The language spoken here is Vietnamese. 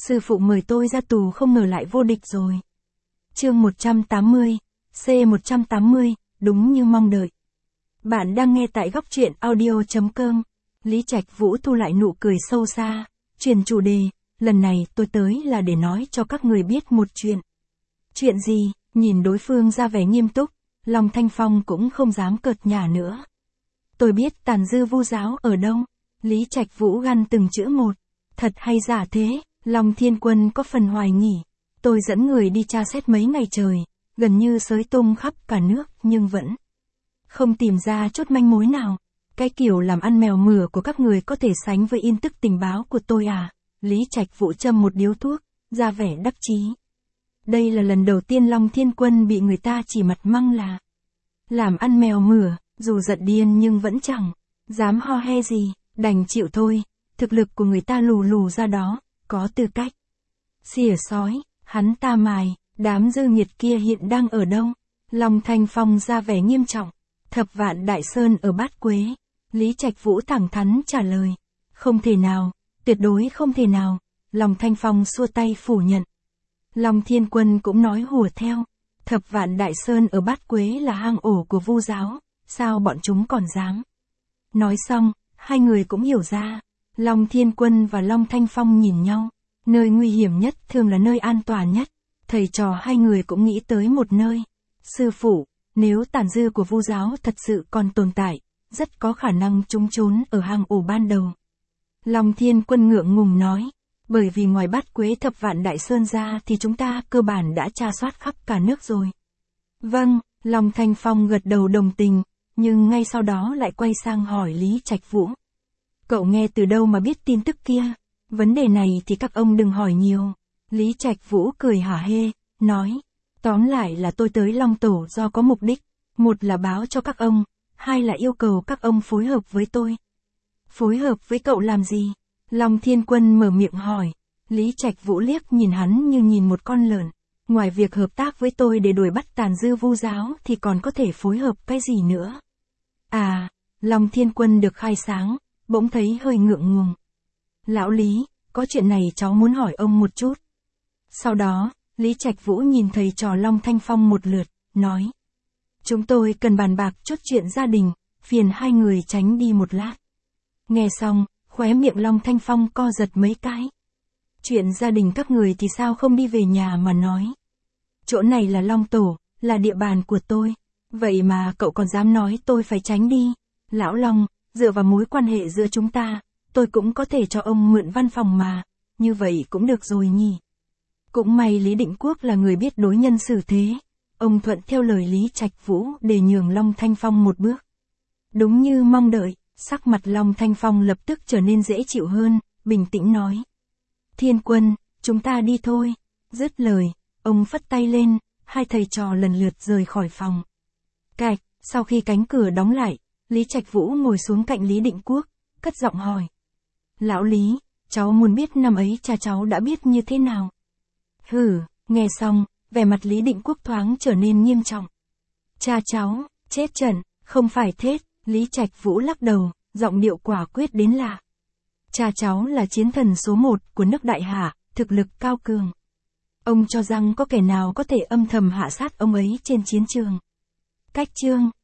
Sư phụ mời tôi ra tù không ngờ lại vô địch rồi. Chương 180, C180, đúng như mong đợi. Bạn đang nghe tại góc truyện audio.com. Lý Trạch Vũ thu lại nụ cười sâu xa, chuyển chủ đề, lần này tôi tới là để nói cho các người biết một chuyện. Chuyện gì? Nhìn đối phương ra vẻ nghiêm túc, Long Thanh Phong cũng không dám cợt nhả nữa. Tôi biết tàn dư vu giáo ở đâu. Lý Trạch Vũ gằn từng chữ một. Thật hay giả thế? Long Thiên Quân có phần hoài nghi. Tôi dẫn người đi tra xét mấy ngày trời, gần như xới tung khắp cả nước nhưng vẫn không tìm ra chút manh mối nào. Cái kiểu làm ăn mèo mửa của các người có thể sánh với in tức tình báo của tôi à? Lý Trạch Vũ châm một điếu thuốc, ra vẻ đắc chí. Đây là lần đầu tiên Long Thiên Quân bị người ta chỉ mặt măng là làm ăn mèo mửa, dù giận điên nhưng vẫn chẳng dám ho he gì, đành chịu thôi, thực lực của người ta lù lù ra đó, có tư cách xỉa sói, hắn ta mài, đám dư nghiệt kia hiện đang ở đâu? Long Thanh Phong ra vẻ nghiêm trọng. Thập Vạn Đại Sơn ở Bát Quế. Lý Trạch Vũ thẳng thắn trả lời. Không thể nào, tuyệt đối không thể nào. Long Thanh Phong xua tay phủ nhận. Long Thiên Quân cũng nói hùa theo. Thập Vạn Đại Sơn ở Bát Quế là hang ổ của vu giáo, sao bọn chúng còn dám? Nói xong, hai người cũng hiểu ra. Long Thiên Quân và Long Thanh Phong nhìn nhau. Nơi nguy hiểm nhất thường là nơi an toàn nhất. Thầy trò hai người cũng nghĩ tới một nơi. Sư phụ, nếu tàn dư của vu giáo thật sự còn tồn tại, rất có khả năng chúng trốn ở hang ổ ban đầu. Long Thiên Quân ngượng ngùng nói, bởi vì ngoài Bát Quế Thập Vạn Đại Sơn ra thì chúng ta cơ bản đã tra soát khắp cả nước rồi. Vâng, Long Thanh Phong gật đầu đồng tình, nhưng ngay sau đó lại quay sang hỏi Lý Trạch Vũ. Cậu nghe từ đâu mà biết tin tức kia? Vấn đề này thì các ông đừng hỏi nhiều. Lý Trạch Vũ cười hả hê, nói. Tóm lại là tôi tới Long Tổ do có mục đích. Một là báo cho các ông, hai là yêu cầu các ông phối hợp với tôi. Phối hợp với cậu làm gì? Long Thiên Quân mở miệng hỏi. Lý Trạch Vũ liếc nhìn hắn như nhìn một con lợn. Ngoài việc hợp tác với tôi để đuổi bắt tàn dư vu giáo thì còn có thể phối hợp cái gì nữa? À, Long Thiên Quân được khai sáng, bỗng thấy hơi ngượng ngùng. Lão Lý, có chuyện này cháu muốn hỏi ông một chút. Sau đó, Lý Trạch Vũ nhìn thầy trò Long Thanh Phong một lượt, nói. Chúng tôi cần bàn bạc chút chuyện gia đình, phiền hai người tránh đi một lát. Nghe xong, khóe miệng Long Thanh Phong co giật mấy cái. Chuyện gia đình các người thì sao không đi về nhà mà nói. Chỗ này là Long Tổ, là địa bàn của tôi. Vậy mà cậu còn dám nói tôi phải tránh đi. Lão Long, dựa vào mối quan hệ giữa chúng ta, tôi cũng có thể cho ông mượn văn phòng mà. Như vậy cũng được rồi nhỉ. Cũng may Lý Định Quốc là người biết đối nhân xử thế. Ông thuận theo lời Lý Trạch Vũ để nhường Long Thanh Phong một bước. Đúng như mong đợi, sắc mặt Long Thanh Phong lập tức trở nên dễ chịu hơn, bình tĩnh nói. Thiên Quân, chúng ta đi thôi. Dứt lời, ông phất tay lên, hai thầy trò lần lượt rời khỏi phòng. Cạch, sau khi cánh cửa đóng lại, Lý Trạch Vũ ngồi xuống cạnh Lý Định Quốc, cất giọng hỏi. Lão Lý, cháu muốn biết năm ấy cha cháu đã biết như thế nào? Hừ, nghe xong, vẻ mặt Lý Định Quốc thoáng trở nên nghiêm trọng. Cha cháu, chết trận, không phải thết, Lý Trạch Vũ lắc đầu, giọng điệu quả quyết đến lạ. Cha cháu là chiến thần số 1 của nước Đại Hạ, thực lực cao cường. Ông cho rằng có kẻ nào có thể âm thầm hạ sát ông ấy trên chiến trường. Cách chương,